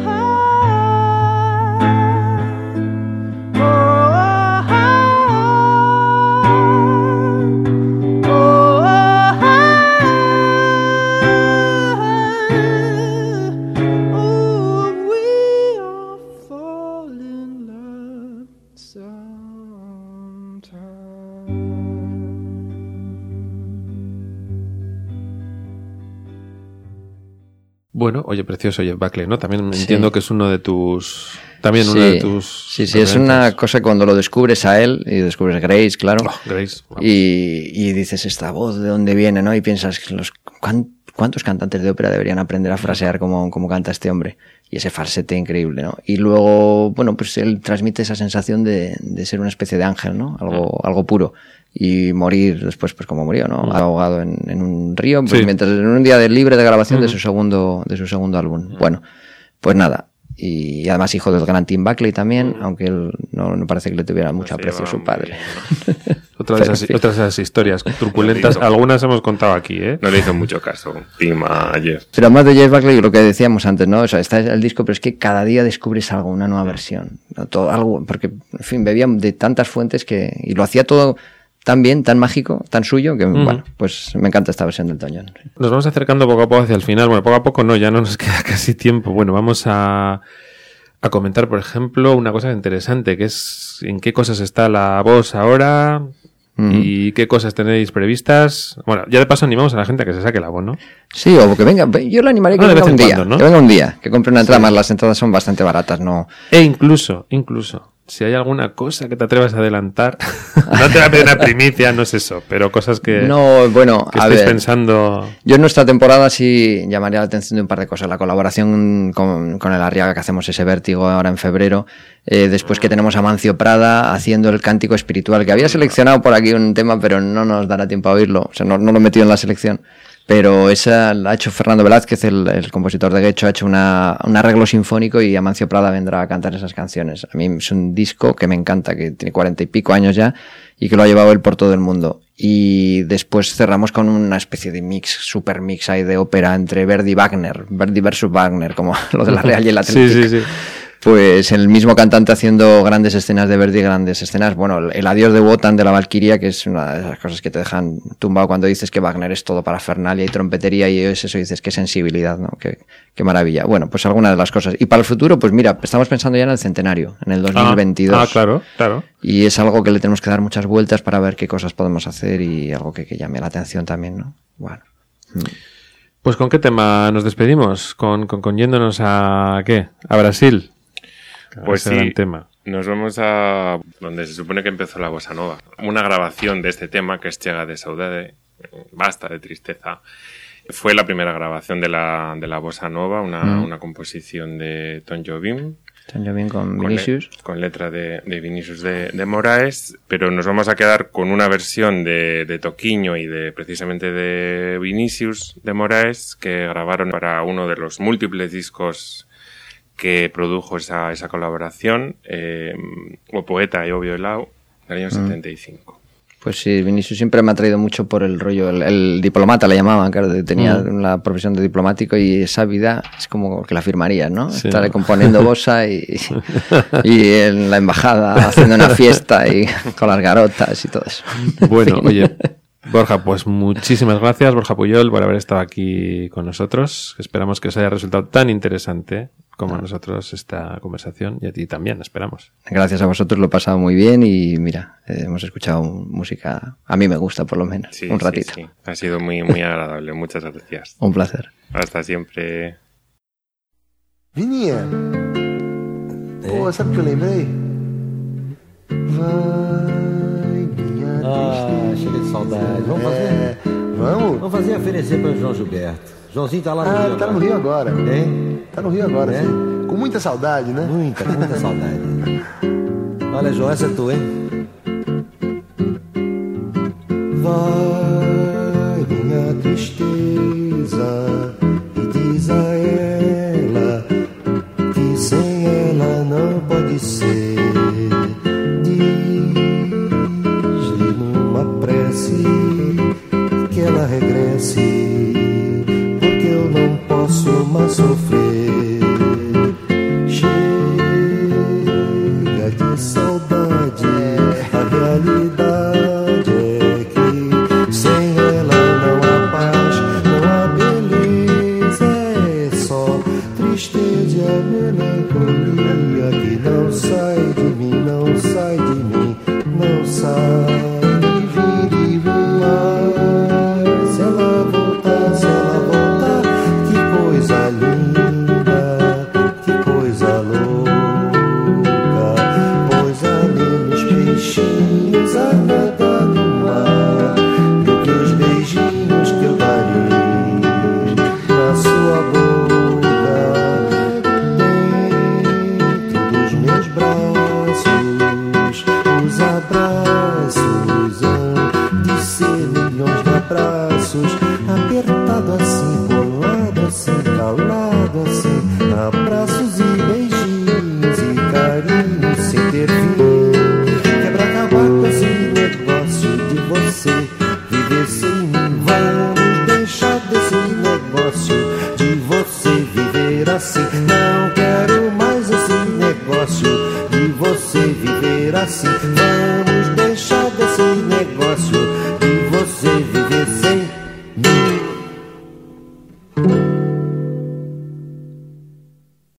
Bueno, oye, precioso Jeff Buckley, ¿no? También Sí. entiendo que es uno de tus... También Sí, uno de tus... sí, es una cosa que cuando lo descubres a él, y descubres Grace, claro, Oh, Grace. Wow. y dices, esta voz, ¿de dónde viene? ¿No? Y piensas, ¿cuántos cantantes de ópera deberían aprender a frasear como canta este hombre? Y ese falsete increíble, ¿no? Y luego, bueno, pues él transmite esa sensación de ser una especie de ángel, ¿no? Algo puro. Y morir después, pues como murió, ¿no? Ahogado en un río, pues Sí. mientras en un día de libre de grabación de su segundo álbum. Bueno, pues nada. Y además hijo del gran Tim Buckley también, aunque él no parece que le tuviera mucho aprecio a su padre. Otra de esas historias truculentas, Lo digo. algunas hemos contado aquí, ¿eh? No le hizo mucho caso Tim ayer. Pero además de Jeff Buckley, lo que decíamos antes, ¿no? O sea, está el disco, pero es que cada día descubres algo, una nueva versión. ¿No? Todo, algo, porque, en fin, bebía de tantas fuentes y lo hacía todo tan bien, tan mágico, tan suyo, que, bueno, pues me encanta esta versión del Toñón. Nos vamos acercando poco a poco hacia el final. Bueno, poco a poco no, ya no nos queda casi tiempo. Bueno, vamos a comentar, por ejemplo, una cosa interesante, que es en qué cosas está la voz ahora y qué cosas tenéis previstas. Bueno, ya de paso animamos a la gente a que se saque la voz, ¿no? Sí, o que venga, yo lo animaría que De venga vez un en día, cuando, ¿no? que venga un día, que compre una entrada más, las entradas son bastante baratas, ¿no? E incluso, si hay alguna cosa que te atrevas a adelantar, no te voy a pedir una primicia, no es eso, pero cosas que, No, bueno, que a estéis ver, pensando... yo en nuestra temporada sí llamaría la atención de un par de cosas. La colaboración con el Arriaga, que hacemos ese Vértigo ahora en febrero. Después que tenemos a Mancio Prada haciendo el Cántico Espiritual, que había seleccionado por aquí un tema, pero no nos dará tiempo a oírlo. O sea, no lo he metido en la selección. Pero esa la ha hecho Fernando Velázquez, el compositor de Guecho, ha hecho un arreglo sinfónico y Amancio Prada vendrá a cantar esas canciones. A mí es un disco que me encanta, que tiene 40 y pico años ya y que lo ha llevado él por todo el mundo. Y después cerramos con una especie de super mix ahí de ópera entre Verdi y Wagner, Verdi versus Wagner, como lo de la Real y el Atlético. Sí. Pues el mismo cantante haciendo grandes escenas de Verdi, grandes escenas. Bueno, el adiós de Wotan de la Valquiria, que es una de las cosas que te dejan tumbado cuando dices que Wagner es todo parafernalia y trompetería, y es eso, dices qué sensibilidad, ¿no? Qué maravilla. Bueno, pues alguna de las cosas. Y para el futuro, pues mira, estamos pensando ya en el centenario, en el 2022. Claro. Y es algo que le tenemos que dar muchas vueltas para ver qué cosas podemos hacer y algo que llame la atención también, ¿no? Bueno. Pues ¿con qué tema nos despedimos? ¿Con yéndonos a qué? ¿A Brasil? Pues Ese sí, gran tema. nos vamos a donde se supone que empezó la bossa nova. Una grabación de este tema, que es Chega de Saudade, Basta de Tristeza. Fue la primera grabación de la bossa nova, una composición de Tom Jobim. Tom Jobim con Vinicius. Con letra de Vinicius de Moraes, pero nos vamos a quedar con una versión de Toquiño y precisamente de Vinicius de Moraes, que grabaron para uno de los múltiples discos que produjo esa colaboración, O Poeta e O Violao, del año 75. Pues sí, Vinicius siempre me ha traído mucho por el rollo, el diplomata le llamaban, claro, tenía la profesión de diplomático y esa vida es como que la firmarías, ¿no? Sí, Estar ¿no? componiendo bossa y en la embajada haciendo una fiesta y con las garotas y todo eso. Bueno, oye, Borja, pues muchísimas gracias, Borja Puyol, por haber estado aquí con nosotros. Esperamos que os haya resultado tan interesante como a nosotros esta conversación, y a ti también, esperamos. Gracias a vosotros, lo he pasado muy bien y mira, hemos escuchado música, a mí me gusta por lo menos, Sí, un ratito. Sí. Ha sido muy, muy agradable. Muchas gracias. Un placer. Hasta siempre. Vinha Pô, sabe o que eu lembrei? Vai, minha tristeza. Chega de saudade. Vamos fazer? Vamos? Vamos fazer oferecer para o João Gilberto. Joãozinho tá lá no Rio. Ele tá no Rio agora. Hein? Tá no Rio agora, sim. Com muita saudade, né? Muita saudade. Olha, João, essa é tua, hein? Vai, minha tristeza, e diz a ela que sem ela não pode ser. Diz-lhe numa prece que ela regresse, porque eu não posso mais sofrer. Chega de saudade, a realidade é que sem ela não há paz, não há beleza, é só tristeza, melancolia que não sai de mim, não sai de mim, não sai. Mas se ela voltar, que coisa linda, que coisa louca, pois ali nos peixinhos a nadar no mar, do que os beijinhos que eu darei na sua boca, dentro dos meus braços, os abraços hão de ser milhões de abraços, apertado assim, colado assim, calado assim, abraços e beijinhos e carinhos sem ter fim. Quebra acabar com esse negócio de você viver sem mim. Vamos deixar desse negócio de você viver assim. Não quero mais esse negócio de você viver assim. Vamos deixar desse negócio de você viver